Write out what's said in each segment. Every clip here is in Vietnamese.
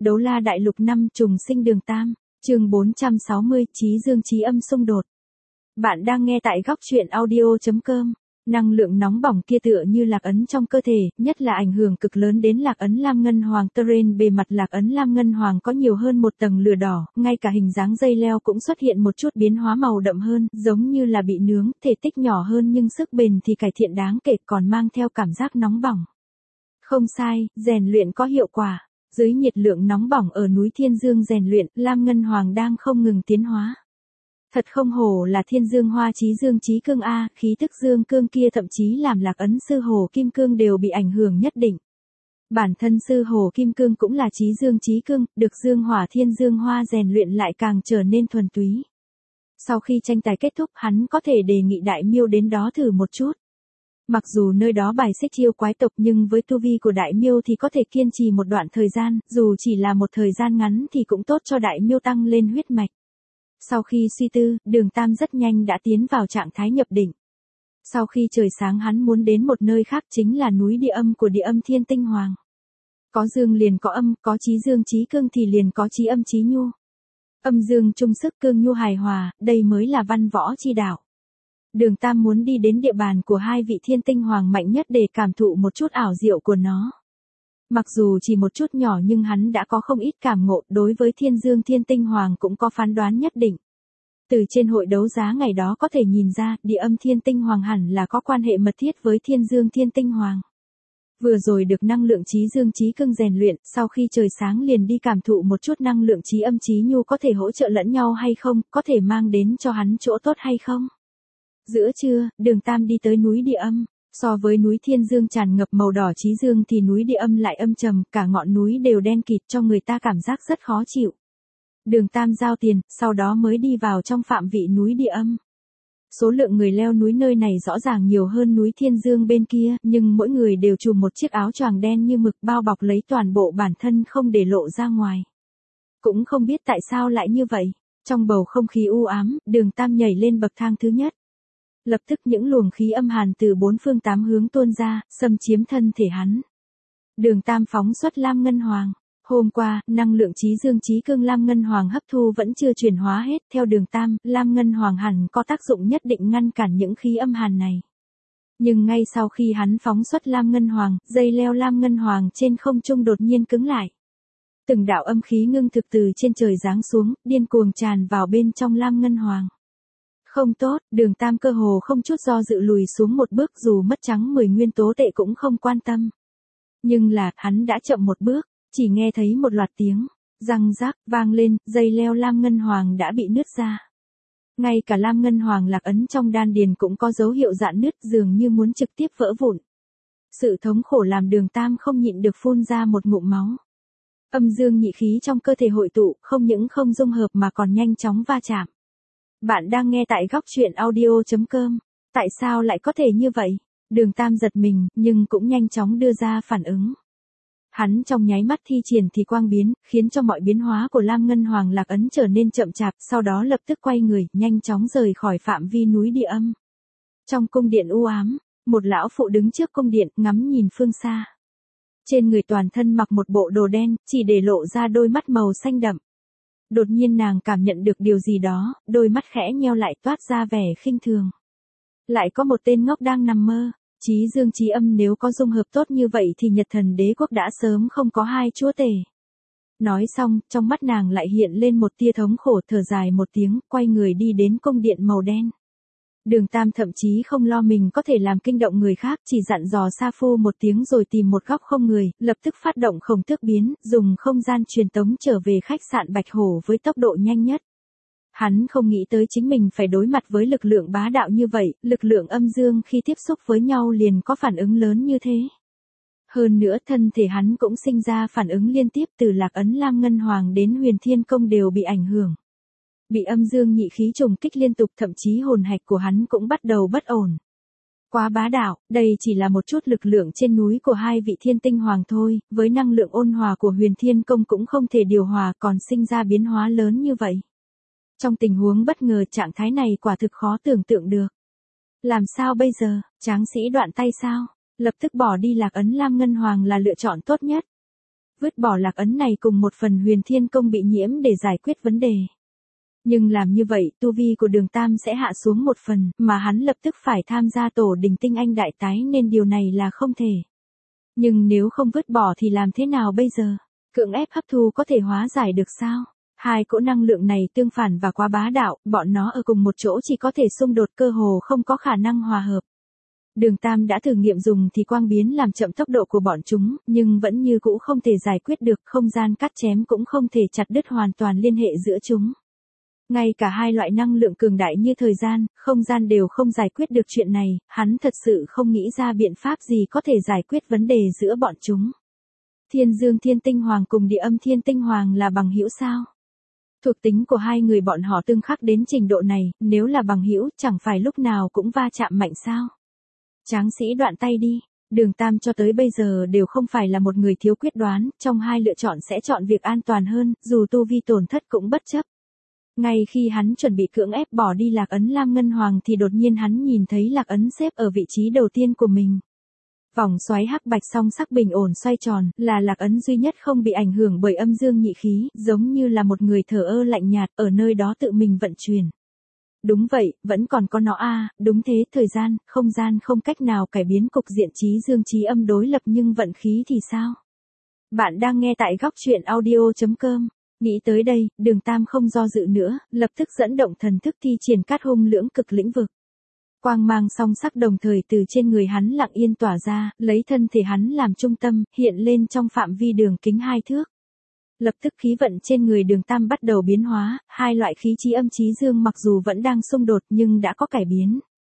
Đấu La Đại Lục 5 trùng sinh Đường Tam, chương 460, Chí Dương Chí Âm xung đột. Bạn đang nghe tại góc truyện audio.com. Năng lượng nóng bỏng kia tựa như lạc ấn trong cơ thể, nhất là ảnh hưởng cực lớn đến lạc ấn lam ngân hoàng. Terrain bề mặt lạc ấn lam ngân hoàng có nhiều hơn một tầng lửa đỏ, ngay cả hình dáng dây leo cũng xuất hiện một chút biến hóa màu đậm hơn, giống như là bị nướng, thể tích nhỏ hơn nhưng sức bền thì cải thiện đáng kể, còn mang theo cảm giác nóng bỏng. Không sai, rèn luyện có hiệu quả. Dưới nhiệt lượng nóng bỏng ở núi Thiên Dương rèn luyện, lam ngân hoàng đang không ngừng tiến hóa. Thật không hổ là Thiên Dương Hoa Chí Dương Chí Cương a, khí tức dương cương kia thậm chí làm lạc ấn sư hồ kim cương đều bị ảnh hưởng nhất định. Bản thân sư hồ kim cương cũng là Chí Dương Chí Cương, được dương hỏa Thiên Dương Hoa rèn luyện lại càng trở nên thuần túy. Sau khi tranh tài kết thúc, hắn có thể đề nghị Đại Miêu đến đó thử một chút. Mặc dù nơi đó bài xích yêu quái tộc nhưng với tu vi của Đại Miêu thì có thể kiên trì một đoạn thời gian, dù chỉ là một thời gian ngắn thì cũng tốt cho Đại Miêu tăng lên huyết mạch. Sau khi suy tư, Đường Tam rất nhanh đã tiến vào trạng thái nhập định. Sau khi trời sáng hắn muốn đến một nơi khác, chính là núi Địa Âm của Địa Âm Thiên Tinh Hoàng. Có dương liền có âm, có Chí Dương Chí Cương thì liền có Chí Âm Chí Nhu. Âm dương chung sức, cương nhu hài hòa, đây mới là văn võ chi đạo. Đường Tam muốn đi đến địa bàn của hai vị thiên tinh hoàng mạnh nhất để cảm thụ một chút ảo diệu của nó. Mặc dù chỉ một chút nhỏ nhưng hắn đã có không ít cảm ngộ, đối với Thiên Dương Thiên Tinh Hoàng cũng có phán đoán nhất định. Từ trên hội đấu giá ngày đó có thể nhìn ra, Địa Âm Thiên Tinh Hoàng hẳn là có quan hệ mật thiết với Thiên Dương Thiên Tinh Hoàng. Vừa rồi được năng lượng Chí Dương Chí Cương rèn luyện, sau khi trời sáng liền đi cảm thụ một chút năng lượng Chí Âm Chí Nhu có thể hỗ trợ lẫn nhau hay không, có thể mang đến cho hắn chỗ tốt hay không. Giữa trưa, Đường Tam đi tới núi Địa Âm. So với núi Thiên Dương tràn ngập màu đỏ Chí Dương thì núi Địa Âm lại âm trầm, cả ngọn núi đều đen kịt cho người ta cảm giác rất khó chịu. Đường Tam giao tiền, sau đó mới đi vào trong phạm vị núi Địa Âm. Số lượng người leo núi nơi này rõ ràng nhiều hơn núi Thiên Dương bên kia, nhưng mỗi người đều trùm một chiếc áo choàng đen như mực bao bọc lấy toàn bộ bản thân không để lộ ra ngoài. Cũng không biết tại sao lại như vậy. Trong bầu không khí u ám, Đường Tam nhảy lên bậc thang thứ nhất. Lập tức những luồng khí âm hàn từ bốn phương tám hướng tuôn ra, xâm chiếm thân thể hắn. Đường Tam phóng xuất lam ngân hoàng. Hôm qua, năng lượng Chí Dương Chí Cương lam ngân hoàng hấp thu vẫn chưa chuyển hóa hết, theo Đường Tam, lam ngân hoàng hẳn có tác dụng nhất định ngăn cản những khí âm hàn này. Nhưng ngay sau khi hắn phóng xuất lam ngân hoàng, dây leo lam ngân hoàng trên không trung đột nhiên cứng lại. Từng đạo âm khí ngưng thực từ trên trời giáng xuống, điên cuồng tràn vào bên trong lam ngân hoàng. Không tốt, Đường Tam cơ hồ không chút do dự lùi xuống một bước, dù mất trắng 10 nguyên tố tệ cũng không quan tâm. Nhưng là, hắn đã chậm một bước, chỉ nghe thấy một loạt tiếng, răng rác, vang lên, dây leo lam ngân hoàng đã bị nứt ra. Ngay cả lam ngân hoàng lạc ấn trong đan điền cũng có dấu hiệu rạn nứt, dường như muốn trực tiếp vỡ vụn. Sự thống khổ làm Đường Tam không nhịn được phun ra một ngụm máu. Âm dương nhị khí trong cơ thể hội tụ, không những không dung hợp mà còn nhanh chóng va chạm. Bạn đang nghe tại góc truyện audio.com. Tại sao lại có thể như vậy? Đường Tam giật mình, nhưng cũng nhanh chóng đưa ra phản ứng. Hắn trong nháy mắt thi triển thì quang biến, khiến cho mọi biến hóa của lam ngân hoàng lạc ấn trở nên chậm chạp, sau đó lập tức quay người, nhanh chóng rời khỏi phạm vi núi Địa Âm. Trong cung điện u ám, một lão phụ đứng trước cung điện, ngắm nhìn phương xa. Trên người toàn thân mặc một bộ đồ đen, chỉ để lộ ra đôi mắt màu xanh đậm. Đột nhiên nàng cảm nhận được điều gì đó, đôi mắt khẽ nheo lại toát ra vẻ khinh thường. Lại có một tên ngốc đang nằm mơ. Chí Dương Chí Âm nếu có dung hợp tốt như vậy thì Nhật Thần Đế quốc đã sớm không có hai chúa tể. Nói xong, trong mắt nàng lại hiện lên một tia thống khổ, thở dài một tiếng, quay người đi đến cung điện màu đen. Đường Tam thậm chí không lo mình có thể làm kinh động người khác, chỉ dặn dò Sa Phu một tiếng rồi tìm một góc không người, lập tức phát động khổng tước biến, dùng không gian truyền tống trở về khách sạn Bạch Hổ với tốc độ nhanh nhất. Hắn không nghĩ tới chính mình phải đối mặt với lực lượng bá đạo như vậy, lực lượng âm dương khi tiếp xúc với nhau liền có phản ứng lớn như thế. Hơn nữa thân thể hắn cũng sinh ra phản ứng liên tiếp, từ lạc ấn lam ngân hoàng đến huyền thiên công đều bị ảnh hưởng. Bị âm dương nhị khí trùng kích liên tục, thậm chí hồn hạch của hắn cũng bắt đầu bất ổn. Quá bá đạo, đây chỉ là một chút lực lượng trên núi của hai vị thiên tinh hoàng thôi, với năng lượng ôn hòa của huyền thiên công cũng không thể điều hòa, còn sinh ra biến hóa lớn như vậy. Trong tình huống bất ngờ, trạng thái này quả thực khó tưởng tượng được. Làm sao bây giờ, tráng sĩ đoạn tay sao? Lập tức bỏ đi lạc ấn lam ngân hoàng là lựa chọn tốt nhất. vứt bỏ lạc ấn này cùng một phần huyền thiên công bị nhiễm để giải quyết vấn đề. Nhưng làm như vậy, tu vi của Đường Tam sẽ hạ xuống một phần, mà hắn lập tức phải tham gia tổ đình tinh anh đại tái nên điều này là không thể. Nhưng nếu không vứt bỏ thì làm thế nào bây giờ? Cưỡng ép hấp thu có thể hóa giải được sao? Hai cỗ năng lượng này tương phản và quá bá đạo, bọn nó ở cùng một chỗ chỉ có thể xung đột, cơ hồ không có khả năng hòa hợp. Đường Tam đã thử nghiệm dùng thì quang biến làm chậm tốc độ của bọn chúng, nhưng vẫn như cũ không thể giải quyết được, không gian cắt chém cũng không thể chặt đứt hoàn toàn liên hệ giữa chúng. Ngay cả hai loại năng lượng cường đại như thời gian, không gian đều không giải quyết được chuyện này, hắn thật sự không nghĩ ra biện pháp gì có thể giải quyết vấn đề giữa bọn chúng. Thiên Dương Thiên Tinh Hoàng cùng Địa Âm Thiên Tinh Hoàng là bằng hữu sao? Thuộc tính của hai người bọn họ tương khắc đến trình độ này, nếu là bằng hữu chẳng phải lúc nào cũng va chạm mạnh sao? Tráng sĩ đoạn tay đi. Đường Tam cho tới bây giờ đều không phải là một người thiếu quyết đoán, trong hai lựa chọn sẽ chọn việc an toàn hơn, dù tu vi tổn thất cũng bất chấp. Ngay khi hắn chuẩn bị cưỡng ép bỏ đi lạc ấn Lam Ngân Hoàng thì đột nhiên hắn nhìn thấy lạc ấn xếp ở vị trí đầu tiên của mình. Vòng xoáy hắc bạch song sắc bình ổn xoay tròn, là lạc ấn duy nhất không bị ảnh hưởng bởi âm dương nhị khí, giống như là một người thờ ơ lạnh nhạt ở nơi đó tự mình vận chuyển. Đúng vậy, vẫn còn có nó đúng thế, thời gian, không gian không cách nào cải biến cục diện trí dương trí âm đối lập nhưng vận khí thì sao? Bạn đang nghe tại góc truyện audio.com. Nghĩ tới đây, Đường Tam không do dự nữa, lập tức dẫn động thần thức thi triển cát hung lưỡng cực lĩnh vực. Quang mang song sắc đồng thời từ trên người hắn lặng yên tỏa ra, lấy thân thể hắn làm trung tâm, hiện lên trong phạm vi đường kính 2 thước. Lập tức khí vận trên người Đường Tam bắt đầu biến hóa, hai loại khí trí âm trí dương mặc dù vẫn đang xung đột nhưng đã có cải biến.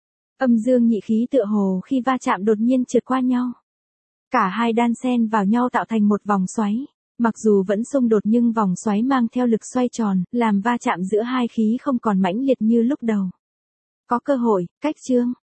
Âm dương nhị khí tựa hồ khi va chạm đột nhiên trượt qua nhau. Cả hai đan xen vào nhau tạo thành một vòng xoáy. Mặc dù vẫn xung đột nhưng vòng xoáy mang theo lực xoay tròn, làm va chạm giữa hai khí không còn mãnh liệt như lúc đầu. Có cơ hội, cách chương.